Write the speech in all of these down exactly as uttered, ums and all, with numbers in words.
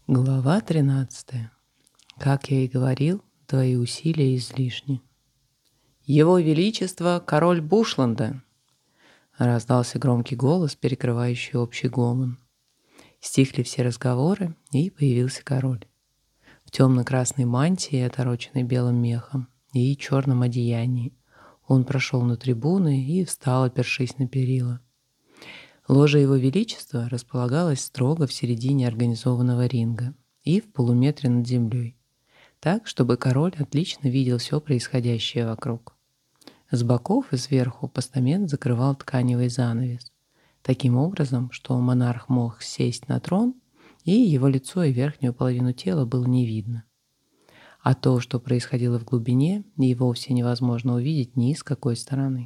Глава тринадцатая. Как я и говорил, твои усилия излишни. «Его Величество, король Бушланда!» Раздался громкий голос, перекрывающий общий гомон. Стихли все разговоры, и появился король. В темно-красной мантии, отороченной белым мехом, и черном одеянии. Он прошел на трибуны и встал, опершись на перила. Ложа Его Величества располагалась строго в середине организованного ринга и в полуметре над землей, так, чтобы король отлично видел все происходящее вокруг. С боков и сверху постамент закрывал тканевый занавес, таким образом, что монарх мог сесть на трон, и его лицо и верхнюю половину тела было не видно. А то, что происходило в глубине, и вовсе невозможно увидеть ни с какой стороны.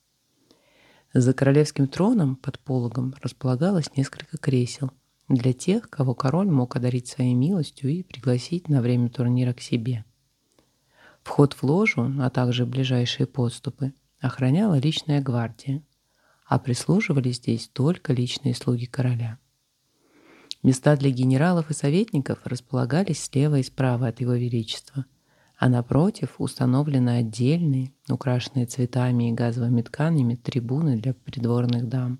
За королевским троном под пологом располагалось несколько кресел для тех, кого король мог одарить своей милостью и пригласить на время турнира к себе. Вход в ложу, а также ближайшие подступы, охраняла личная гвардия, а прислуживали здесь только личные слуги короля. Места для генералов и советников располагались слева и справа от его величества, а напротив установлены отдельные, украшенные цветами и газовыми тканями, трибуны для придворных дам.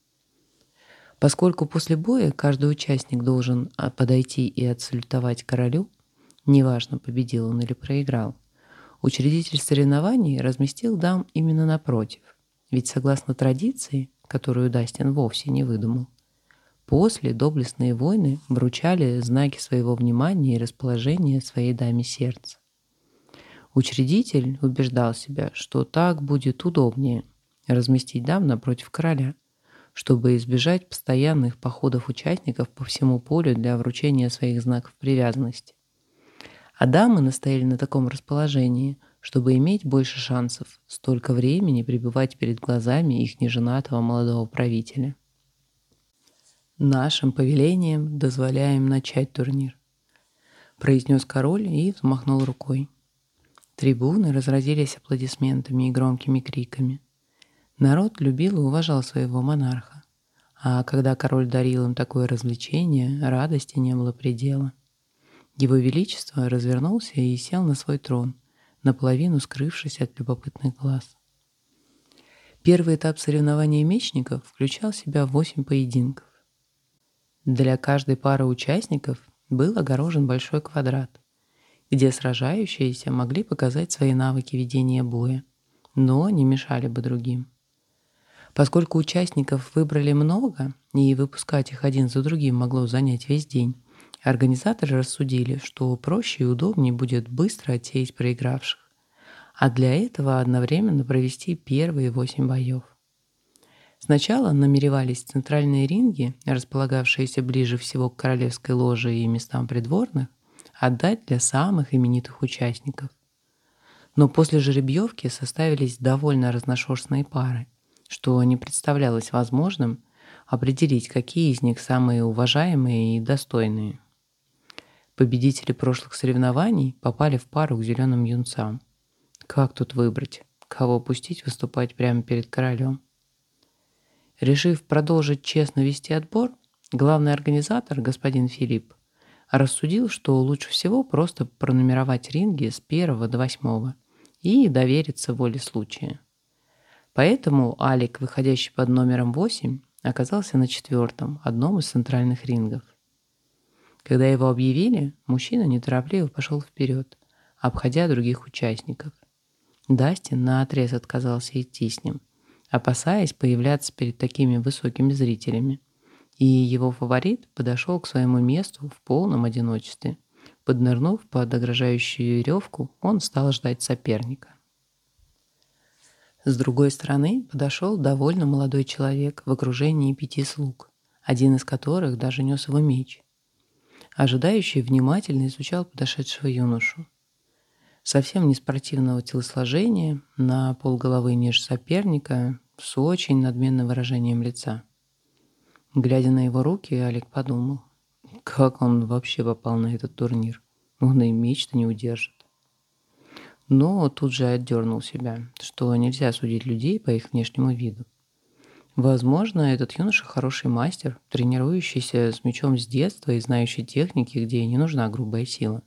Поскольку после боя каждый участник должен подойти и отсалютовать королю, неважно, победил он или проиграл, учредитель соревнований разместил дам именно напротив, ведь согласно традиции, которую Дастин вовсе не выдумал, после доблестные воины вручали знаки своего внимания и расположения своей даме сердца. Учредитель убеждал себя, что так будет удобнее разместить дам напротив короля, чтобы избежать постоянных походов участников по всему полю для вручения своих знаков привязанности. А дамы настояли на таком расположении, чтобы иметь больше шансов столько времени пребывать перед глазами их неженатого молодого правителя. «Нашим повелением дозволяем начать турнир», — произнес король и взмахнул рукой. Трибуны разразились аплодисментами и громкими криками. Народ любил и уважал своего монарха, а когда король дарил им такое развлечение, радости не было предела. Его Величество развернулся и сел на свой трон, наполовину скрывшись от любопытных глаз. Первый этап соревнований мечников включал в себя восемь поединков. Для каждой пары участников был огорожен большой квадрат, где сражающиеся могли показать свои навыки ведения боя, но не мешали бы другим. Поскольку участников выбрали много, и выпускать их один за другим могло занять весь день, организаторы рассудили, что проще и удобнее будет быстро отсеять проигравших, а для этого одновременно провести первые восемь боев. Сначала намеревались центральные ринги, располагавшиеся ближе всего к королевской ложе и местам придворных, отдать для самых именитых участников. Но после жеребьевки составились довольно разношерстные пары, что не представлялось возможным определить, какие из них самые уважаемые и достойные. Победители прошлых соревнований попали в пару к зеленым юнцам. Как тут выбрать, кого пустить выступать прямо перед королем? Решив продолжить честно вести отбор, главный организатор, господин Филипп, рассудил, что лучше всего просто пронумеровать ринги с первого до восьмого и довериться воле случая. Поэтому Алик, выходящий под номером восемь, оказался на четвертом, одном из центральных рингов. Когда его объявили, мужчина неторопливо пошел вперед, обходя других участников. Дастин наотрез отказался идти с ним, опасаясь появляться перед такими высокими зрителями, и его фаворит подошел к своему месту в полном одиночестве. Поднырнув под ограждающую веревку, он стал ждать соперника. С другой стороны подошел довольно молодой человек в окружении пяти слуг, один из которых даже нес его меч. Ожидающий внимательно изучал подошедшего юношу. Совсем не спортивного телосложения, на полголовы ниже соперника, с очень надменным выражением лица. Глядя на его руки, Алик подумал, как он вообще попал на этот турнир. Он и меч-то не удержит. Но тут же отдернул себя, что нельзя судить людей по их внешнему виду. Возможно, этот юноша хороший мастер, тренирующийся с мечом с детства и знающий техники, где не нужна грубая сила.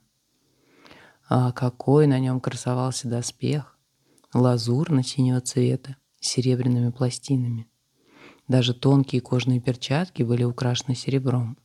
А какой на нем красовался доспех! Лазурно-синего цвета, с серебряными пластинами. Даже тонкие кожаные перчатки были украшены серебром.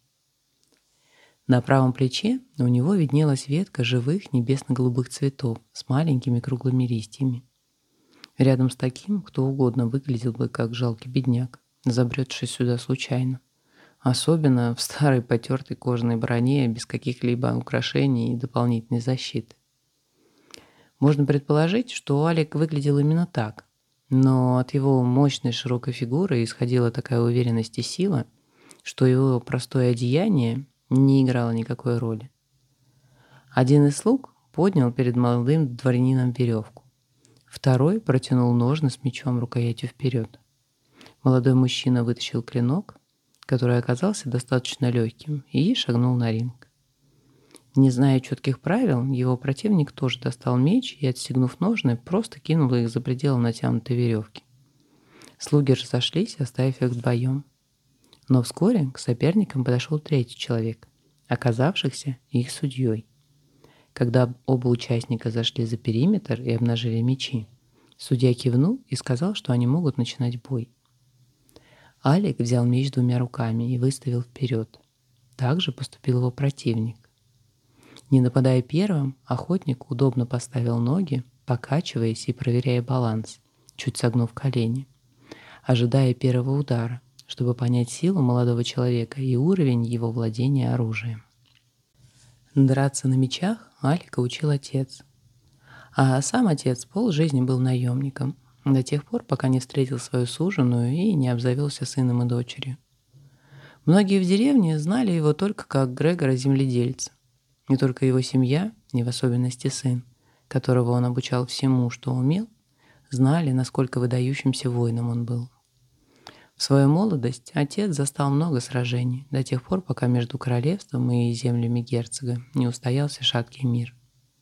На правом плече у него виднелась ветка живых небесно-голубых цветов с маленькими круглыми листьями. Рядом с таким кто угодно выглядел бы как жалкий бедняк, забредший сюда случайно. Особенно в старой потертой кожаной броне без каких-либо украшений и дополнительной защиты. Можно предположить, что Алик выглядел именно так, но от его мощной широкой фигуры исходила такая уверенность и сила, что его простое одеяние не играло никакой роли. Один из слуг поднял перед молодым дворянином веревку. Второй протянул ножны с мечом рукоятью вперед. Молодой мужчина вытащил клинок, который оказался достаточно легким, и шагнул на ринг. Не зная четких правил, его противник тоже достал меч и, отстегнув ножны, просто кинул их за пределы натянутой веревки. Слуги разошлись, оставив их вдвоем. Но вскоре к соперникам подошел третий человек, оказавшийся их судьей. Когда оба участника зашли за периметр и обнажили мечи, судья кивнул и сказал, что они могут начинать бой. Алик взял меч двумя руками и выставил вперед. Так же поступил его противник. Не нападая первым, охотник удобно поставил ноги, покачиваясь и проверяя баланс, чуть согнув колени, ожидая первого удара, чтобы понять силу молодого человека и уровень его владения оружием. Драться на мечах Алика учил отец. А сам отец полжизни был наемником, до тех пор, пока не встретил свою суженую и не обзавелся сыном и дочерью. Многие в деревне знали его только как Грегора-земледельца. Не только его семья, и в особенности сын, которого он обучал всему, что умел, знали, насколько выдающимся воином он был. В свою молодость отец застал много сражений, до тех пор, пока между королевством и землями герцога не устоялся шаткий мир.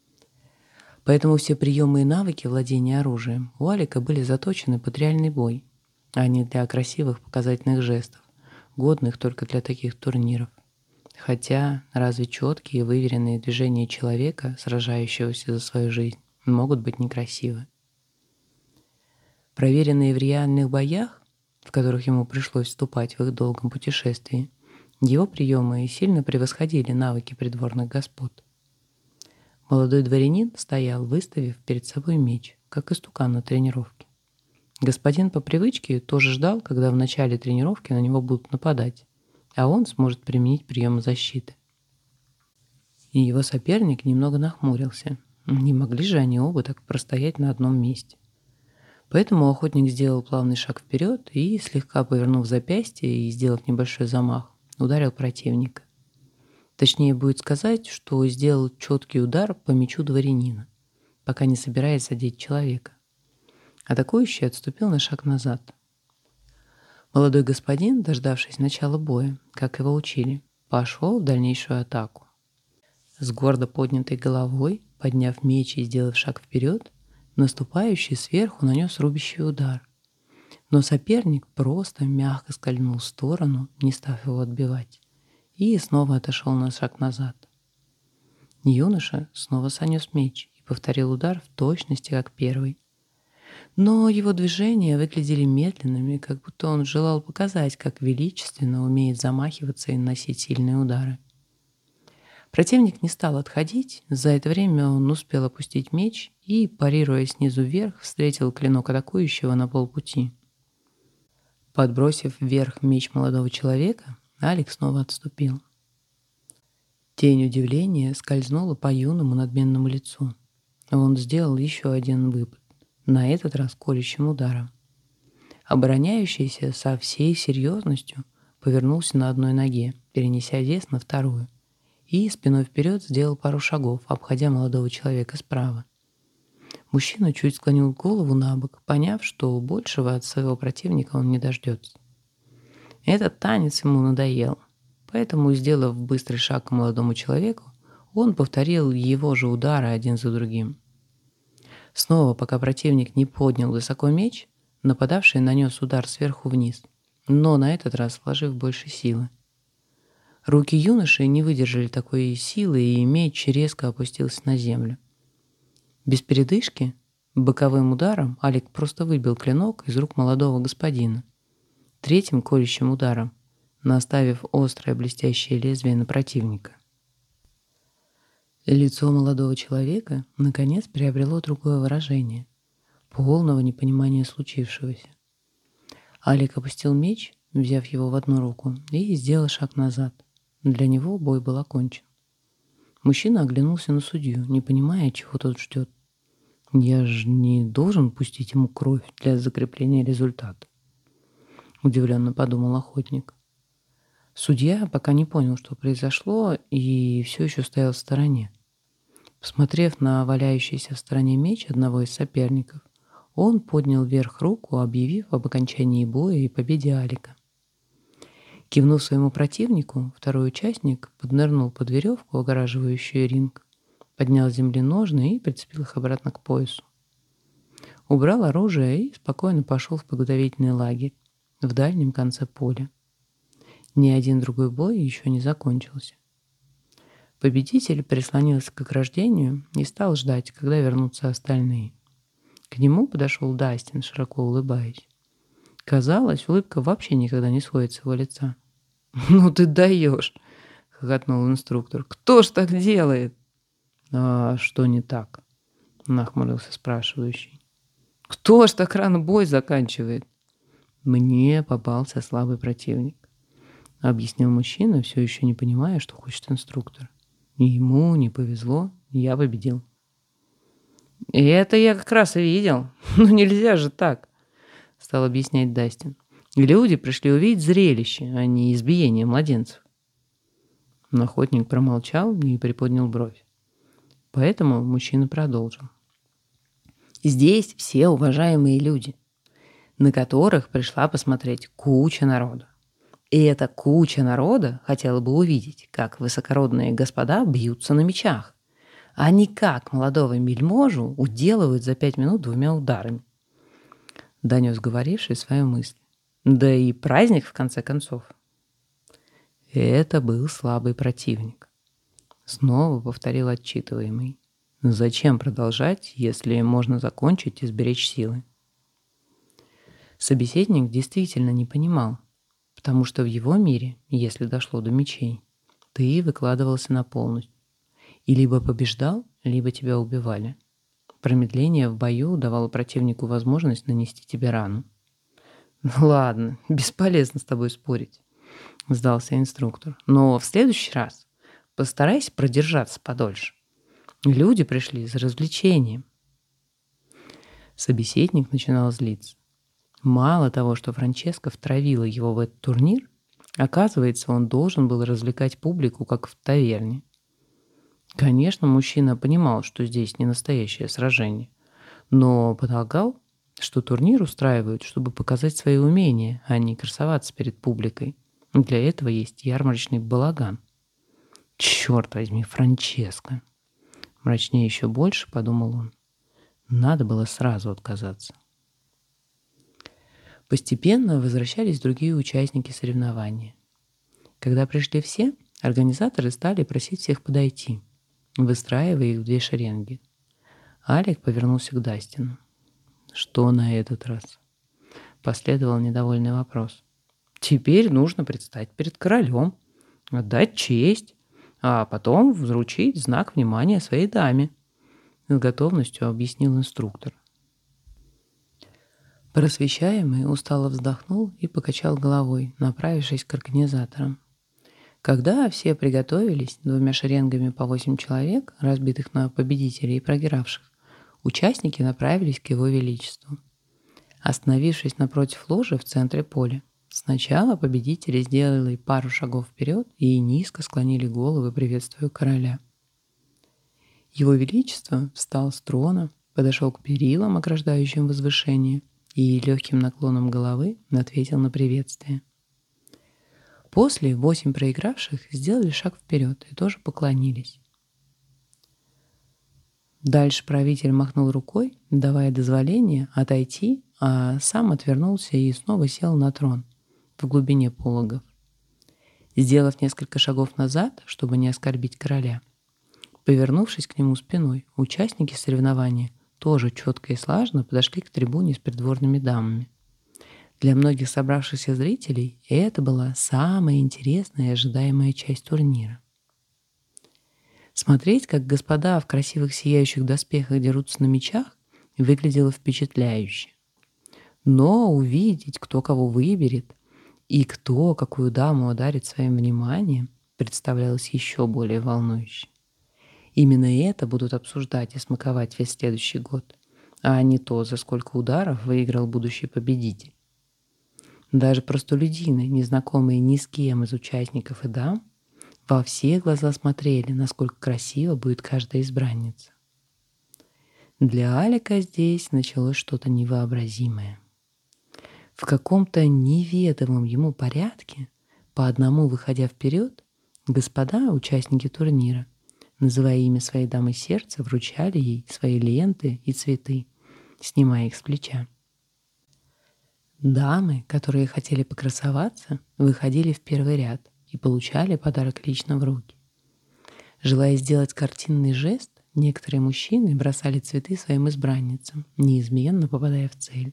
Поэтому все приемы и навыки владения оружием у Алика были заточены под реальный бой, а не для красивых показательных жестов, годных только для таких турниров. Хотя разве четкие и выверенные движения человека, сражающегося за свою жизнь, могут быть некрасивы? Проверенные в реальных боях, в которых ему пришлось вступать в их долгом путешествии, его приемы сильно превосходили навыки придворных господ. Молодой дворянин стоял, выставив перед собой меч, как истукан на тренировке. Господин по привычке тоже ждал, когда в начале тренировки на него будут нападать, а он сможет применить приемы защиты. И его соперник немного нахмурился. Не могли же они оба так простоять на одном месте. Поэтому охотник сделал плавный шаг вперед и, слегка повернув запястье и сделав небольшой замах, ударил противника. Точнее будет сказать, что сделал четкий удар по мечу дворянина, пока не собираясь задеть человека. Атакующий отступил на шаг назад. Молодой господин, дождавшись начала боя, как его учили, пошел в дальнейшую атаку. С гордо поднятой головой, подняв меч и сделав шаг вперед, наступающий сверху нанес рубящий удар. Но соперник просто мягко скользнул в сторону, не став его отбивать, и снова отошел на шаг назад. Юноша снова занес меч и повторил удар в точности, как первый. Но его движения выглядели медленными, как будто он желал показать, как величественно умеет замахиваться и наносить сильные удары. Противник не стал отходить, за это время он успел опустить меч и, парируя снизу вверх, встретил клинок атакующего на полпути. Подбросив вверх меч молодого человека, Алик снова отступил. Тень удивления скользнула по юному надменному лицу. Он сделал еще один выпад, на этот раз колющим ударом. Обороняющийся со всей серьезностью повернулся на одной ноге, перенеся вес на вторую, и спиной вперед сделал пару шагов, обходя молодого человека справа. Мужчина чуть склонил голову на бок, поняв, что большего от своего противника он не дождется. Этот танец ему надоел, поэтому, сделав быстрый шаг к молодому человеку, он повторил его же удары один за другим. Снова, пока противник не поднял высоко меч, нападавший нанес удар сверху вниз, но на этот раз вложив больше силы. Руки юноши не выдержали такой силы, и меч резко опустился на землю. Без передышки, боковым ударом, Алик просто выбил клинок из рук молодого господина. Третьим колющим ударом, наставив острое блестящее лезвие на противника. Лицо молодого человека наконец приобрело другое выражение, полного непонимания случившегося. Алик опустил меч, взяв его в одну руку, и сделал шаг назад. Для него бой был окончен. Мужчина оглянулся на судью, не понимая, чего тот ждет. «Я же не должен пустить ему кровь для закрепления результата», — удивленно подумал охотник. Судья пока не понял, что произошло, и все еще стоял в стороне. Посмотрев на валяющийся в стороне меч одного из соперников, он поднял вверх руку, объявив об окончании боя и победе Алика. Кивнув своему противнику, второй участник поднырнул под веревку, огораживающую ринг, поднял с земли ножны и прицепил их обратно к поясу. Убрал оружие и спокойно пошел в подготовительный лагерь в дальнем конце поля. Ни один другой бой еще не закончился. Победитель прислонился к ограждению и стал ждать, когда вернутся остальные. К нему подошел Дастин, широко улыбаясь. Казалось, улыбка вообще никогда не сходит с его лица. «Ну ты даешь!» — хохотнул инструктор. «Кто ж так делает?» «А что не так?» — нахмурился спрашивающий. «Кто ж так рано бой заканчивает?» «Мне попался слабый противник», — объяснил мужчина, все еще не понимая, что хочет инструктор. «Ему не повезло, я победил». «И это я как раз и видел. Ну нельзя же так», — стал объяснять Дастин. «Люди пришли увидеть зрелище, а не избиение младенцев». Но охотник промолчал и приподнял бровь. Поэтому мужчина продолжил. «Здесь все уважаемые люди, на которых пришла посмотреть куча народа. И эта куча народа хотела бы увидеть, как высокородные господа бьются на мечах, а не как молодого вельможу уделывают за пять минут двумя ударами», — донес говоривший свою мысль. «Да и праздник, в конце концов». Это был слабый противник. Снова повторил отчитываемый. Зачем продолжать, если можно закончить и сберечь силы? Собеседник действительно не понимал, потому что в его мире, если дошло до мечей, ты выкладывался на полную. И либо побеждал, либо тебя убивали. Промедление в бою давало противнику возможность нанести тебе рану. «Ладно, бесполезно с тобой спорить», — сдался инструктор. «Но в следующий раз постарайся продержаться подольше. Люди пришли за развлечением». Собеседник начинал злиться. Мало того, что Франческа втравила его в этот турнир, оказывается, он должен был развлекать публику, как в таверне. Конечно, мужчина понимал, что здесь не настоящее сражение, но полагал, что турнир устраивают, чтобы показать свои умения, а не красоваться перед публикой. Для этого есть ярмарочный балаган. «Черт возьми, Франческа!» Мрачнее еще больше, подумал он. Надо было сразу отказаться. Постепенно возвращались другие участники соревнования. Когда пришли все, организаторы стали просить всех подойти, выстраивая их в две шеренги. Алик повернулся к Дастину. «Что на этот раз?» Последовал недовольный вопрос. «Теперь нужно предстать перед королем, отдать честь, а потом вручить знак внимания своей даме», — с готовностью объяснил инструктор. Просвещаемый устало вздохнул и покачал головой, направившись к организаторам. Когда все приготовились, двумя шеренгами по восемь человек, разбитых на победителей и проигравших, участники направились к его величеству. Остановившись напротив ложи в центре поля, сначала победители сделали пару шагов вперед и низко склонили головы, приветствуя короля. Его величество встал с трона, подошел к перилам, ограждающим возвышение, и легким наклоном головы ответил на приветствие. После восемь проигравших сделали шаг вперед и тоже поклонились. Дальше правитель махнул рукой, давая дозволение отойти, а сам отвернулся и снова сел на трон, в глубине пологов. Сделав несколько шагов назад, чтобы не оскорбить короля, повернувшись к нему спиной, участники соревнования тоже четко и слаженно подошли к трибуне с придворными дамами. Для многих собравшихся зрителей это была самая интересная и ожидаемая часть турнира. Смотреть, как господа в красивых сияющих доспехах дерутся на мечах, выглядело впечатляюще. Но увидеть, кто кого выберет, и кто какую даму одарит своим вниманием, представлялось еще более волнующе. Именно это будут обсуждать и смаковать весь следующий год, а не то, за сколько ударов выиграл будущий победитель. Даже простолюдины, незнакомые ни с кем из участников и дам, во все глаза смотрели, насколько красиво будет каждая избранница. Для Алика здесь началось что-то невообразимое. В каком-то неведомом ему порядке, по одному выходя вперед, господа, участники турнира, называя имя своей дамы сердца, вручали ей свои ленты и цветы, снимая их с плеча. Дамы, которые хотели покрасоваться, выходили в первый ряд и получали подарок лично в руки. Желая сделать картинный жест, некоторые мужчины бросали цветы своим избранницам, неизменно попадая в цель.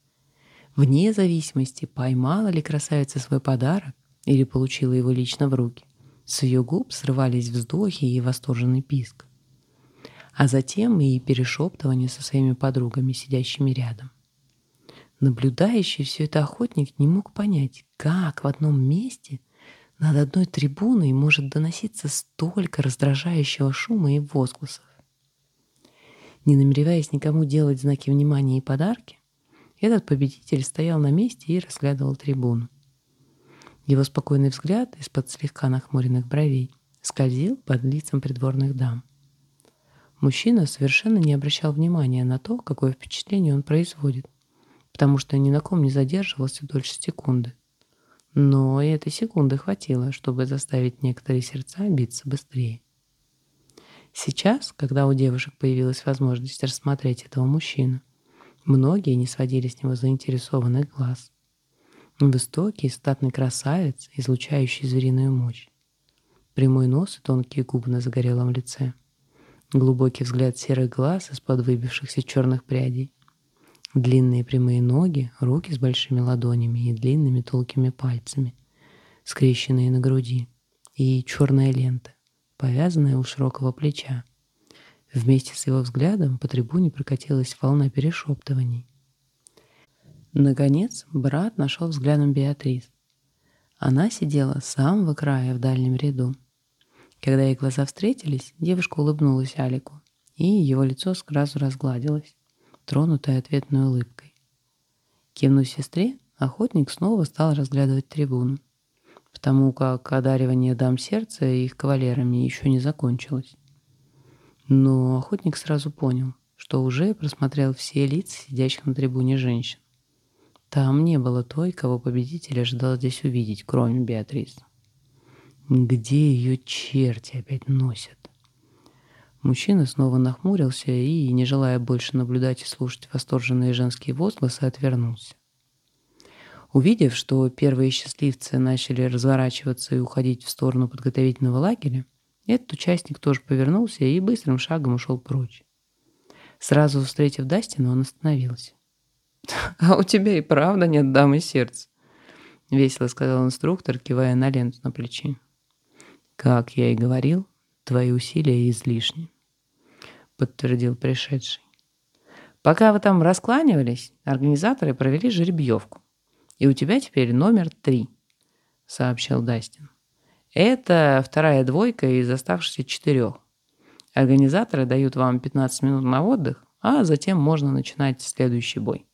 Вне зависимости, поймала ли красавица свой подарок или получила его лично в руки, с ее губ срывались вздохи и восторженный писк. А затем и перешептывание со своими подругами, сидящими рядом. Наблюдающий все это охотник не мог понять, как в одном месте над одной трибуной может доноситься столько раздражающего шума и возгласов. Не намереваясь никому делать знаки внимания и подарки, этот победитель стоял на месте и разглядывал трибуну. Его спокойный взгляд из-под слегка нахмуренных бровей скользил под лицам придворных дам. Мужчина совершенно не обращал внимания на то, какое впечатление он производит, потому что ни на ком не задерживался дольше секунды. Но и этой секунды хватило, чтобы заставить некоторые сердца биться быстрее. Сейчас, когда у девушек появилась возможность рассмотреть этого мужчину, многие не сводили с него заинтересованных глаз. Высокий, статный красавец, излучающий звериную мощь. Прямой нос и тонкие губы на загорелом лице. Глубокий взгляд серых глаз из-под выбившихся черных прядей. Длинные прямые ноги, руки с большими ладонями и длинными толкими пальцами, скрещенные на груди, и черная лента, повязанная у широкого плеча. Вместе с его взглядом по трибуне прокатилась волна перешептываний. Наконец, брат нашел взглядом Беатрис. Она сидела с самого края в дальнем ряду. Когда их глаза встретились, девушка улыбнулась Алику, и его лицо сразу разгладилось, тронутое ответной улыбкой. Кивнув сестре, охотник снова стал разглядывать трибуну, потому как одаривание дам сердца их кавалерами еще не закончилось. Но охотник сразу понял, что уже просмотрел все лица сидящих на трибуне женщин. Там не было той, кого победитель ожидал здесь увидеть, кроме Беатрис. Где ее черти опять носят? Мужчина снова нахмурился и, не желая больше наблюдать и слушать восторженные женские возгласы, отвернулся. Увидев, что первые счастливцы начали разворачиваться и уходить в сторону подготовительного лагеря, этот участник тоже повернулся и быстрым шагом ушел прочь. Сразу встретив Дастина, он остановился. «А у тебя и правда нет дамы сердца», — весело сказал инструктор, кивая на ленту на плече. «Как я и говорил, твои усилия излишни», — подтвердил пришедший. «Пока вы там раскланивались, организаторы провели жеребьевку. И у тебя теперь номер три», — сообщил Дастин. «Это вторая двойка из оставшихся четырех. Организаторы дают вам пятнадцать минут на отдых, а затем можно начинать следующий бой».